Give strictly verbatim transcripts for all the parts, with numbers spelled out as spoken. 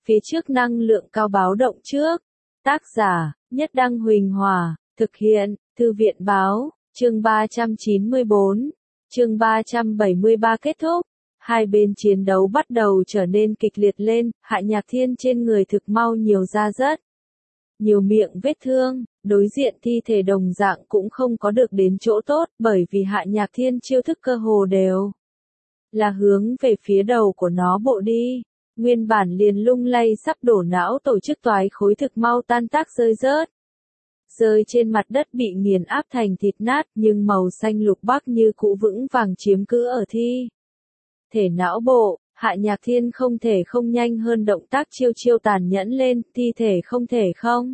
phía trước năng lượng cao báo động trước. Tác giả, Nhất Đăng Huỳnh Hòa, thực hiện, Thư viện báo, chương ba trăm chín mươi bốn, chương ba trăm bảy mươi ba kết thúc. Hai bên chiến đấu bắt đầu trở nên kịch liệt lên, Hạ Nhạc Thiên trên người thực mau nhiều ra rất nhiều miệng vết thương, đối diện thi thể đồng dạng cũng không có được đến chỗ tốt, bởi vì Hạ Nhạc Thiên chiêu thức cơ hồ đều là hướng về phía đầu của nó bộ đi. Nguyên bản liền lung lay sắp đổ não tổ chức toái khối thực mau tan tác rơi rớt. Rơi trên mặt đất bị nghiền áp thành thịt nát, nhưng màu xanh lục bắc như cũ vững vàng chiếm cứ ở thi thể não bộ. Hạ Nhạc Thiên không thể không nhanh hơn động tác chiêu chiêu tàn nhẫn lên, thi thể không thể không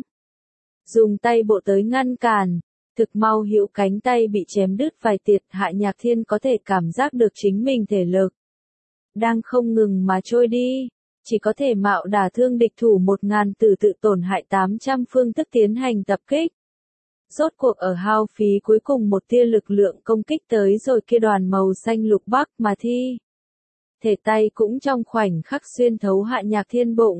dùng tay bộ tới ngăn cản. Thực mau hữu cánh tay bị chém đứt vài tiệt, Hạ Nhạc Thiên có thể cảm giác được chính mình thể lực đang không ngừng mà trôi đi, chỉ có thể mạo đả thương địch thủ một ngàn từ tự tổn hại tám trăm phương thức tiến hành tập kích. Rốt cuộc ở hao phí cuối cùng một tia lực lượng công kích tới rồi kia đoàn màu xanh lục bắc mà thi thể tay cũng trong khoảnh khắc xuyên thấu Hạ Nhạc Thiên bụng.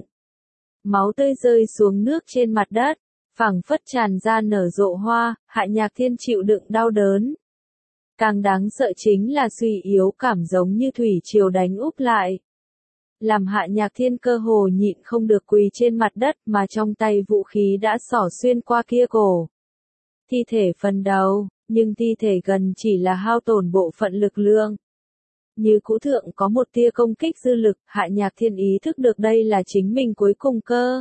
Máu tươi rơi xuống nước trên mặt đất, phảng phất tràn ra nở rộ hoa, Hạ Nhạc Thiên chịu đựng đau đớn. Càng đáng sợ chính là suy yếu cảm giống như thủy triều đánh úp lại. Làm Hạ Nhạc Thiên cơ hồ nhịn không được quỳ trên mặt đất, mà trong tay vũ khí đã xỏ xuyên qua kia cổ thi thể phần đầu, nhưng thi thể gần chỉ là hao tổn bộ phận lực lượng. Như cũ thượng có một tia công kích dư lực, Hạ Nhạc Thiên ý thức được đây là chính mình cuối cùng cơ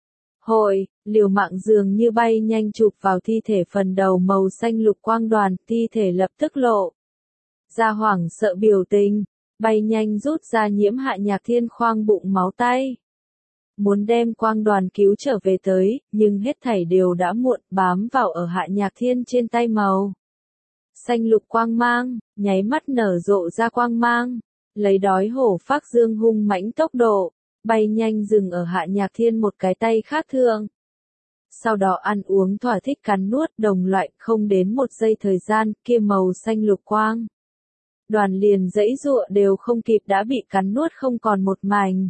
hội, liều mạng dường như bay nhanh chụp vào thi thể phần đầu màu xanh lục quang đoàn, thi thể lập tức lộ ra hoảng sợ biểu tình, bay nhanh rút ra nhiễm Hạ Nhạc Thiên khoang bụng máu tay. Muốn đem quang đoàn cứu trở về tới, nhưng hết thảy đều đã muộn, bám vào ở Hạ Nhạc Thiên trên tay màu xanh lục quang mang, nháy mắt nở rộ ra quang mang, lấy đói hổ phác dương hung mãnh tốc độ, bay nhanh dừng ở Hạ Nhạc Thiên một cái tay khác thượng. Sau đó ăn uống thỏa thích cắn nuốt đồng loại, không đến một giây thời gian, kia màu xanh lục quang đoàn liền dãy dụa đều không kịp đã bị cắn nuốt không còn một mảnh.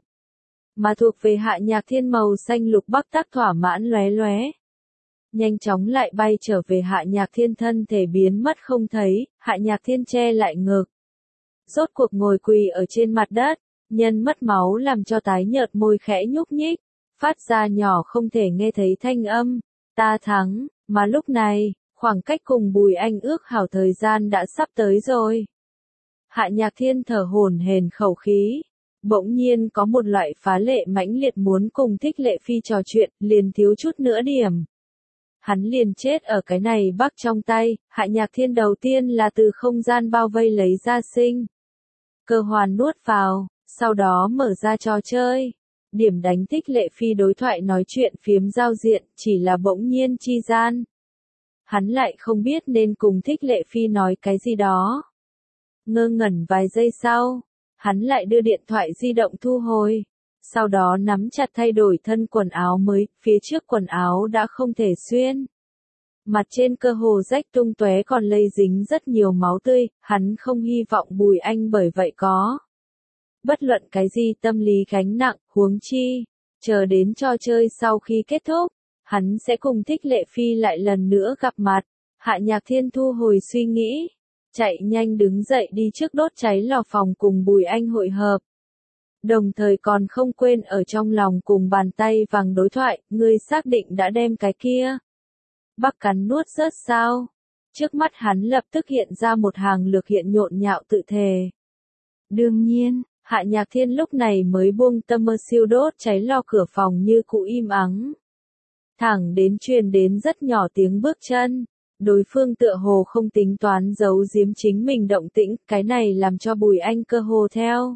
Mà thuộc về Hạ Nhạc Thiên màu xanh lục bắc tác thỏa mãn lóe lóe. Nhanh chóng lại bay trở về Hạ Nhạc Thiên, thân thể biến mất không thấy, Hạ Nhạc Thiên che lại ngực. Rốt cuộc ngồi quỳ ở trên mặt đất, nhân mất máu làm cho tái nhợt môi khẽ nhúc nhích, phát ra nhỏ không thể nghe thấy thanh âm, ta thắng, mà lúc này, khoảng cách cùng Bùi Anh ước hảo thời gian đã sắp tới rồi. Hạ Nhạc Thiên thở hổn hển khẩu khí, bỗng nhiên có một loại phá lệ mãnh liệt muốn cùng Thích Lệ Phi trò chuyện, liền thiếu chút nữa điểm. Hắn liền chết ở cái này bắc trong tay. Hạ Nhạc Thiên đầu tiên là từ không gian bao vây lấy ra sinh cơ hoàn nuốt vào, sau đó mở ra trò chơi. Điểm đánh Thích Lệ Phi đối thoại nói chuyện phiếm giao diện, chỉ là bỗng nhiên chi gian. Hắn lại không biết nên cùng Thích Lệ Phi nói cái gì đó. Ngơ ngẩn vài giây sau, hắn lại đưa điện thoại di động thu hồi. Sau đó nắm chặt thay đổi thân quần áo mới, phía trước quần áo đã không thể xuyên. Mặt trên cơ hồ rách tung tóe còn lây dính rất nhiều máu tươi, hắn không hy vọng Bùi Anh bởi vậy có bất luận cái gì tâm lý gánh nặng, huống chi, chờ đến trò chơi sau khi kết thúc, hắn sẽ cùng Thích Lệ Phi lại lần nữa gặp mặt. Hạ Nhạc Thiên thu hồi suy nghĩ, chạy nhanh đứng dậy đi trước đốt cháy lò phòng cùng Bùi Anh hội hợp. Đồng thời còn không quên ở trong lòng cùng bàn tay vàng đối thoại, ngươi xác định đã đem cái kia bắc cắn nuốt rớt sao? Trước mắt hắn lập tức hiện ra một hàng lược hiện nhộn nhạo tự thề. Đương nhiên, Hạ Nhạc Thiên lúc này mới buông tâm mơ siêu đốt cháy lò cửa phòng như cũ im ắng. Thẳng đến truyền đến rất nhỏ tiếng bước chân. Đối phương tựa hồ không tính toán giấu giếm chính mình động tĩnh, cái này làm cho Bùi Anh cơ hồ theo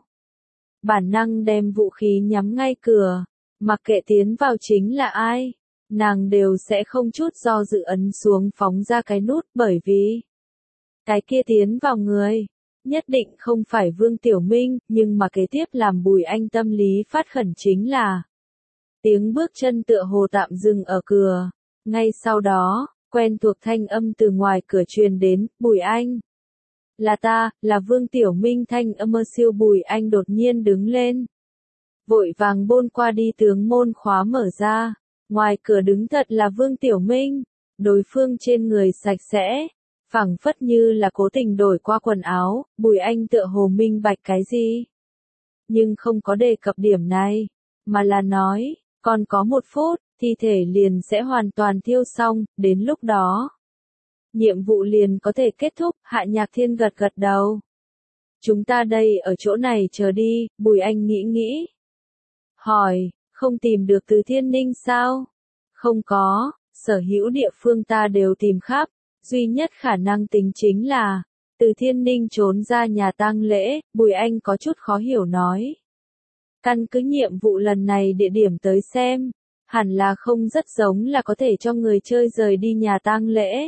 bản năng đem vũ khí nhắm ngay cửa, mặc kệ tiến vào chính là ai, nàng đều sẽ không chút do dự ấn xuống phóng ra cái nút, bởi vì cái kia tiến vào người, nhất định không phải Vương Tiểu Minh, nhưng mà kế tiếp làm Bùi Anh tâm lý phát khẩn chính là tiếng bước chân tựa hồ tạm dừng ở cửa, ngay sau đó, quen thuộc thanh âm từ ngoài cửa truyền đến, Bùi Anh. Là ta, là Vương Tiểu Minh thanh âm mơ siêu. Bùi Anh đột nhiên đứng lên. vội vàng bôn qua đi tướng môn khóa mở ra. Ngoài cửa đứng thật là Vương Tiểu Minh, đối phương trên người sạch sẽ, phẳng phất như là cố tình đổi qua quần áo, Bùi Anh tựa hồ minh bạch cái gì. Nhưng không có đề cập điểm này, mà là nói, còn có một phút, thi thể liền sẽ hoàn toàn thiêu xong, đến lúc đó. Nhiệm vụ liền có thể kết thúc, Hạ Nhạc Thiên gật gật đầu. Chúng ta đây ở chỗ này chờ đi, Bùi Anh nghĩ nghĩ. Hỏi, không tìm được Từ Thiên Ninh sao? Không có, sở hữu địa phương ta đều tìm khắp, duy nhất khả năng tính chính là, Từ Thiên Ninh trốn ra nhà tang lễ, Bùi Anh có chút khó hiểu nói. Căn cứ nhiệm vụ lần này địa điểm tới xem, hẳn là không rất giống là có thể cho người chơi rời đi nhà tang lễ.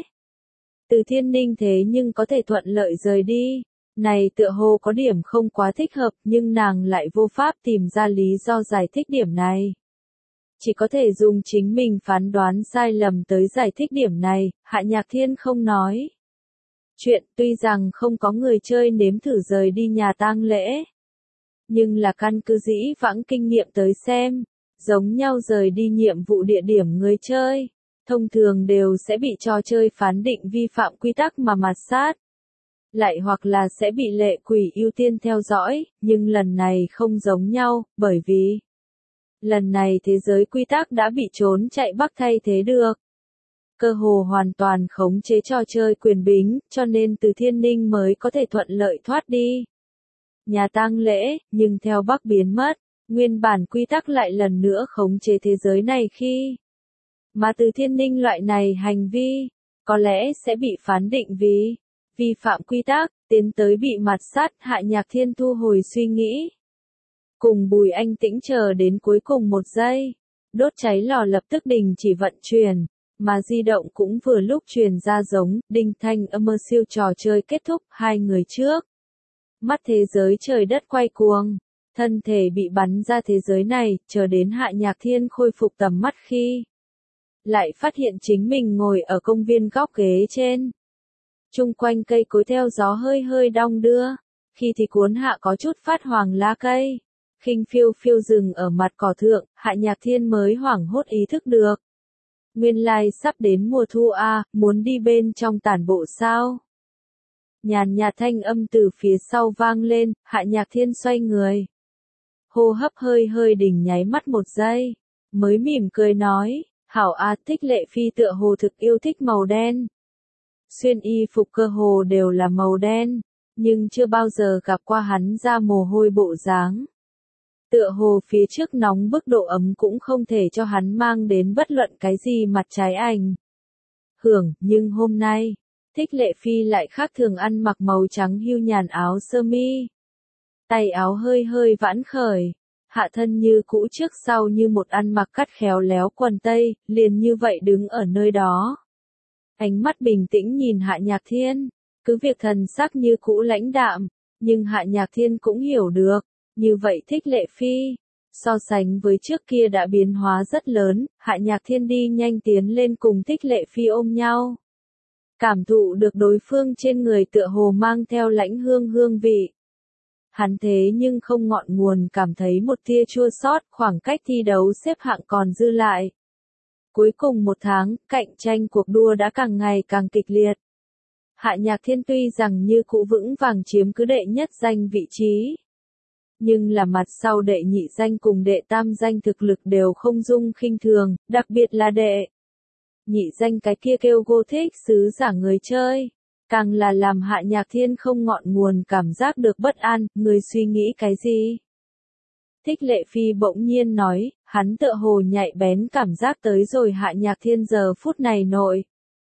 Từ Thiên Ninh thế nhưng có thể thuận lợi rời đi, này tựa hồ có điểm không quá thích hợp nhưng nàng lại vô pháp tìm ra lý do giải thích điểm này. Chỉ có thể dùng chính mình phán đoán sai lầm tới giải thích điểm này, Hạ Nhạc Thiên không nói. Chuyện tuy rằng không có người chơi nếm thử rời đi nhà tang lễ, nhưng là căn cứ dĩ vãng kinh nghiệm tới xem, giống nhau rời đi nhiệm vụ địa điểm người chơi, thông thường đều sẽ bị trò chơi phán định vi phạm quy tắc mà mạt sát. Lại hoặc là sẽ bị lệ quỷ ưu tiên theo dõi, nhưng lần này không giống nhau, bởi vì lần này thế giới quy tắc đã bị trốn chạy bắc thay thế được. Cơ hồ hoàn toàn khống chế trò chơi quyền bính, cho nên Từ Thiên Ninh mới có thể thuận lợi thoát đi. Nhà tang lễ, nhưng theo bắc biến mất, nguyên bản quy tắc lại lần nữa khống chế thế giới này khi. Mà Từ Thiên Ninh loại này hành vi, có lẽ sẽ bị phán định vì vi phạm quy tắc, tiến tới bị mạt sát. Hạ Nhạc Thiên thu hồi suy nghĩ. Cùng Bùi Anh tĩnh chờ đến cuối cùng một giây, đốt cháy lò lập tức đình chỉ vận chuyển, mà di động cũng vừa lúc truyền ra giống đinh thanh âm mơ siêu trò chơi kết thúc. Hai người trước mắt thế giới trời đất quay cuồng, thân thể bị bắn ra thế giới này, chờ đến Hạ Nhạc Thiên khôi phục tầm mắt khi lại phát hiện chính mình ngồi ở công viên góc ghế trên. Chung quanh cây cối theo gió hơi hơi đong đưa, khi thì cuốn hạ có chút phát hoàng lá cây, khinh phiêu phiêu dừng ở mặt cỏ thượng. Hạ Nhạc Thiên mới hoảng hốt ý thức được. Nguyên lai sắp đến mùa thu a, muốn đi bên trong tản bộ sao? Nhàn nhạt thanh âm từ phía sau vang lên, Hạ Nhạc Thiên xoay người. Hô hấp hơi hơi đỉnh nháy mắt một giây, mới mỉm cười nói, hảo a. Thích Lệ Phi tựa hồ thực yêu thích màu đen. Xuyên y phục cơ hồ đều là màu đen, nhưng chưa bao giờ gặp qua hắn ra mồ hôi bộ dáng. Tựa hồ phía trước nóng bức độ ấm cũng không thể cho hắn mang đến bất luận cái gì mặt trái ảnh hưởng, nhưng hôm nay, Thích Lệ Phi lại khác thường ăn mặc màu trắng hưu nhàn áo sơ mi. Tay áo hơi hơi vãn khởi, hạ thân như cũ trước sau như một ăn mặc cắt khéo léo quần tây, liền như vậy đứng ở nơi đó. Ánh mắt bình tĩnh nhìn Hạ Nhạc Thiên, cứ việc thần sắc như cũ lãnh đạm, nhưng Hạ Nhạc Thiên cũng hiểu được, như vậy Thích Lệ Phi, so sánh với trước kia đã biến hóa rất lớn. Hạ Nhạc Thiên đi nhanh tiến lên cùng Thích Lệ Phi ôm nhau. Cảm thụ được đối phương trên người tựa hồ mang theo lãnh hương hương vị. Hắn thế nhưng không ngọn nguồn cảm thấy một tia chua xót, khoảng cách thi đấu xếp hạng còn dư lại. Cuối cùng một tháng, cạnh tranh cuộc đua đã càng ngày càng kịch liệt. Hạ Nhạc Thiên tuy rằng như cũ vững vàng chiếm cứ đệ nhất danh vị trí, nhưng là mặt sau đệ nhị danh cùng đệ tam danh thực lực đều không dung khinh thường, đặc biệt là đệ nhị danh cái kia kêu Gothic sứ giả người chơi, càng là làm Hạ Nhạc Thiên không ngọn nguồn cảm giác được bất an. Người suy nghĩ cái gì? Thích Lệ Phi bỗng nhiên nói, hắn tựa hồ nhạy bén cảm giác tới rồi Hạ Nhạc Thiên giờ phút này nội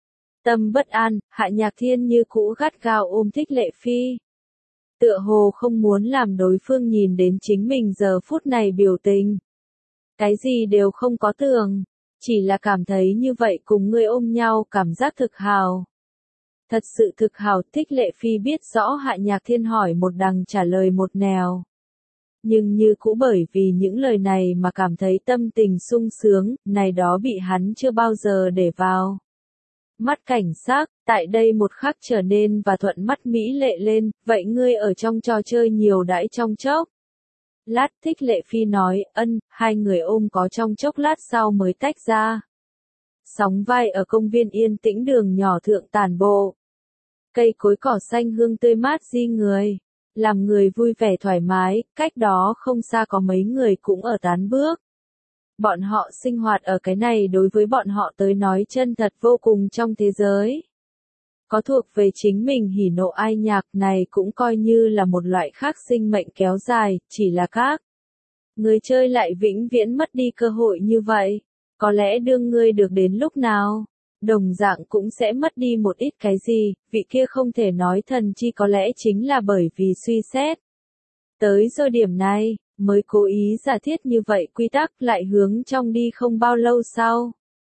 tâm bất an. Hạ Nhạc Thiên như cũ gắt gao ôm Thích Lệ Phi, tựa hồ không muốn làm đối phương nhìn đến chính mình giờ phút này biểu tình. Cái gì đều không có tưởng, chỉ là cảm thấy như vậy cùng người ôm nhau cảm giác thực hào. Thật sự thực hào. Thích Lệ Phi biết rõ Hạ Nhạc Thiên hỏi một đằng trả lời một nẻo, nhưng như cũ bởi vì những lời này mà cảm thấy tâm tình sung sướng, này đó bị hắn chưa bao giờ để vào mắt cảnh sắc, tại đây một khắc trở nên và thuận mắt mỹ lệ lên. Vậy ngươi ở trong trò chơi nhiều đãi trong chốc lát Thích Lệ Phi nói, ân, hai người ôm có trong chốc lát sau mới tách ra. Sóng vai ở công viên yên tĩnh đường nhỏ thượng tản bộ. Cây cối cỏ xanh hương tươi mát di người, làm người vui vẻ thoải mái, cách đó không xa có mấy người cũng ở tán bước. Bọn họ sinh hoạt ở cái này đối với bọn họ tới nói chân thật vô cùng trong thế giới. Có thuộc về chính mình hỉ nộ ai nhạc này cũng coi như là một loại khác sinh mệnh kéo dài, chỉ là các người chơi lại vĩnh viễn mất đi cơ hội như vậy. Có lẽ đương ngươi được đến lúc nào, đồng dạng cũng sẽ mất đi một ít cái gì, vị kia không thể nói thần chi có lẽ chính là bởi vì suy xét. Tới rồi điểm này, mới cố ý giả thiết như vậy quy tắc lại hướng trong đi không bao lâu sau.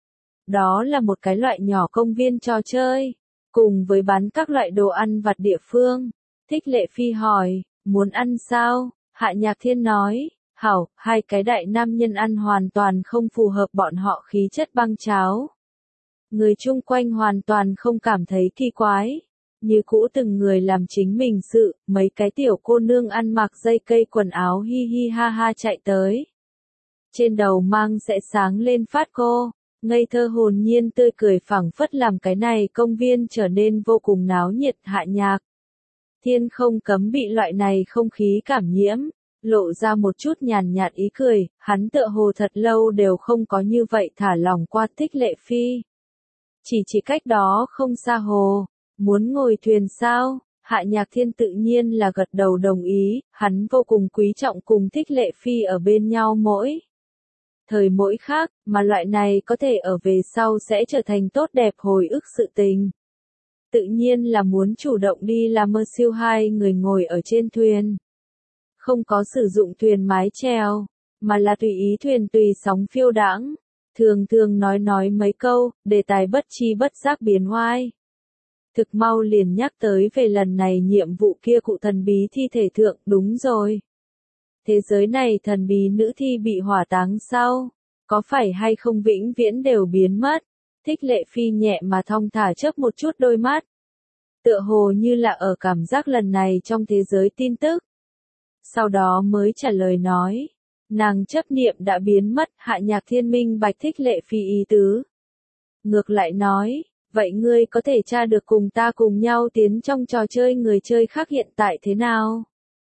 Đó là một cái loại nhỏ công viên trò chơi, cùng với bán các loại đồ ăn vặt địa phương. Thích Lệ Phi hỏi, muốn ăn sao? Hạ Nhạc Thiên nói, hảo, hai cái đại nam nhân ăn hoàn toàn không phù hợp bọn họ khí chất băng cháo. Người chung quanh hoàn toàn không cảm thấy kỳ quái. Như cũ từng người làm chính mình sự, mấy cái tiểu cô nương ăn mặc dây cây quần áo hi hi ha ha chạy tới. Trên đầu mang sẽ sáng lên phát cô, ngây thơ hồn nhiên tươi cười phảng phất làm cái này công viên trở nên vô cùng náo nhiệt. Hạ Nhạc Thiên không cấm bị loại này không khí cảm nhiễm, lộ ra một chút nhàn nhạt ý cười, hắn tựa hồ thật lâu đều không có như vậy thả lỏng qua Thích Lệ Phi. Chỉ chỉ cách đó không xa hồ, muốn ngồi thuyền sao? Hạ Nhạc Thiên tự nhiên là gật đầu đồng ý, hắn vô cùng quý trọng cùng Thích Lệ Phi ở bên nhau mỗi thời mỗi khác, mà loại này có thể ở về sau sẽ trở thành tốt đẹp hồi ức sự tình. Tự nhiên là muốn chủ động đi làm mơ siêu hai người ngồi ở trên thuyền. Không có sử dụng thuyền mái chèo, mà là tùy ý thuyền tùy sóng phiêu đãng. Thường thường nói nói mấy câu, đề tài bất chi bất giác biến hoai. Thực mau liền nhắc tới về lần này nhiệm vụ kia cụ thần bí thi thể thượng, đúng rồi. Thế giới này thần bí nữ thi bị hỏa táng sau, có phải hay không vĩnh viễn đều biến mất? Thích Lệ Phi nhẹ mà thong thả chớp một chút đôi mắt. Tựa hồ như là ở cảm giác lần này trong thế giới tin tức. Sau đó mới trả lời nói, nàng chấp niệm đã biến mất. Hạ Nhạc Thiên minh bạch Thích Lệ Phi ý tứ. Ngược lại nói, vậy ngươi có thể tra được cùng ta cùng nhau tiến trong trò chơi người chơi khác hiện tại thế nào?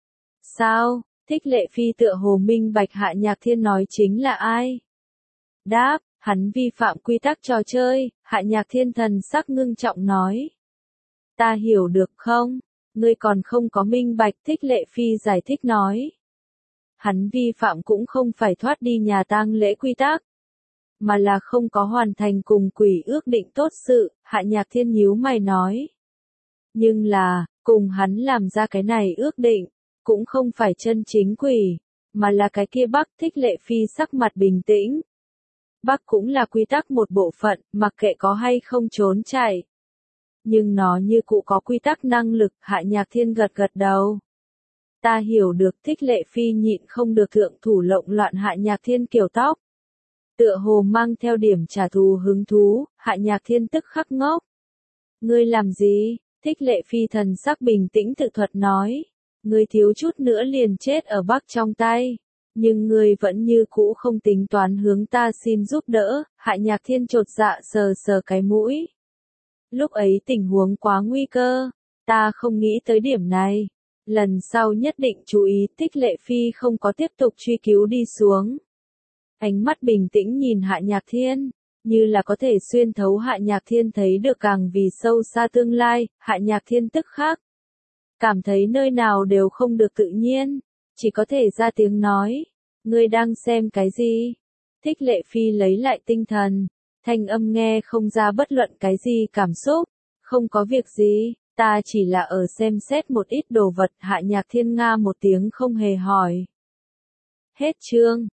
Sao? Thích Lệ Phi tựa hồ minh bạch Hạ Nhạc Thiên nói chính là ai? Đáp, hắn vi phạm quy tắc trò chơi. Hạ Nhạc Thiên thần sắc ngưng trọng nói. Ta hiểu được không? Ngươi còn không có minh bạch. Thích Lệ Phi giải thích nói. Hắn vi phạm cũng không phải thoát đi nhà tang lễ quy tắc, mà là không có hoàn thành cùng quỷ ước định tốt sự. Hạ Nhạc Thiên nhíu mày nói. Nhưng là, cùng hắn làm ra cái này ước định, cũng không phải chân chính quỷ, mà là cái kia Bắc. Thích Lệ Phi sắc mặt bình tĩnh. Bắc cũng là quy tắc một bộ phận, mặc kệ có hay không trốn chạy. Nhưng nó như cụ có quy tắc năng lực. Hạ Nhạc Thiên gật gật đầu. Ta hiểu được. Thích Lệ Phi nhịn không được thượng thủ lộng loạn Hạ Nhạc Thiên kiểu tóc. Tựa hồ mang theo điểm trả thù hứng thú. Hạ Nhạc Thiên tức khắc ngốc. Ngươi làm gì? Thích Lệ Phi thần sắc bình tĩnh tự thuật nói. Ngươi thiếu chút nữa liền chết ở Bắc trong tay. Nhưng ngươi vẫn như cũ không tính toán hướng ta xin giúp đỡ. Hạ Nhạc Thiên chột dạ sờ sờ cái mũi. Lúc ấy tình huống quá nguy cơ. Ta không nghĩ tới điểm này. Lần sau nhất định chú ý. Thích Lệ Phi không có tiếp tục truy cứu đi xuống. Ánh mắt bình tĩnh nhìn Hạ Nhạc Thiên. Như là có thể xuyên thấu. Hạ Nhạc Thiên thấy được càng vì sâu xa tương lai. Hạ Nhạc Thiên tức khắc cảm thấy nơi nào đều không được tự nhiên. Chỉ có thể ra tiếng nói. Ngươi đang xem cái gì? Thích Lệ Phi lấy lại tinh thần. Thanh âm nghe không ra bất luận cái gì cảm xúc. Không có việc gì, ta chỉ là ở xem xét một ít đồ vật. Hạ Nhạc Thiên nga một tiếng không hề hỏi. Hết chương.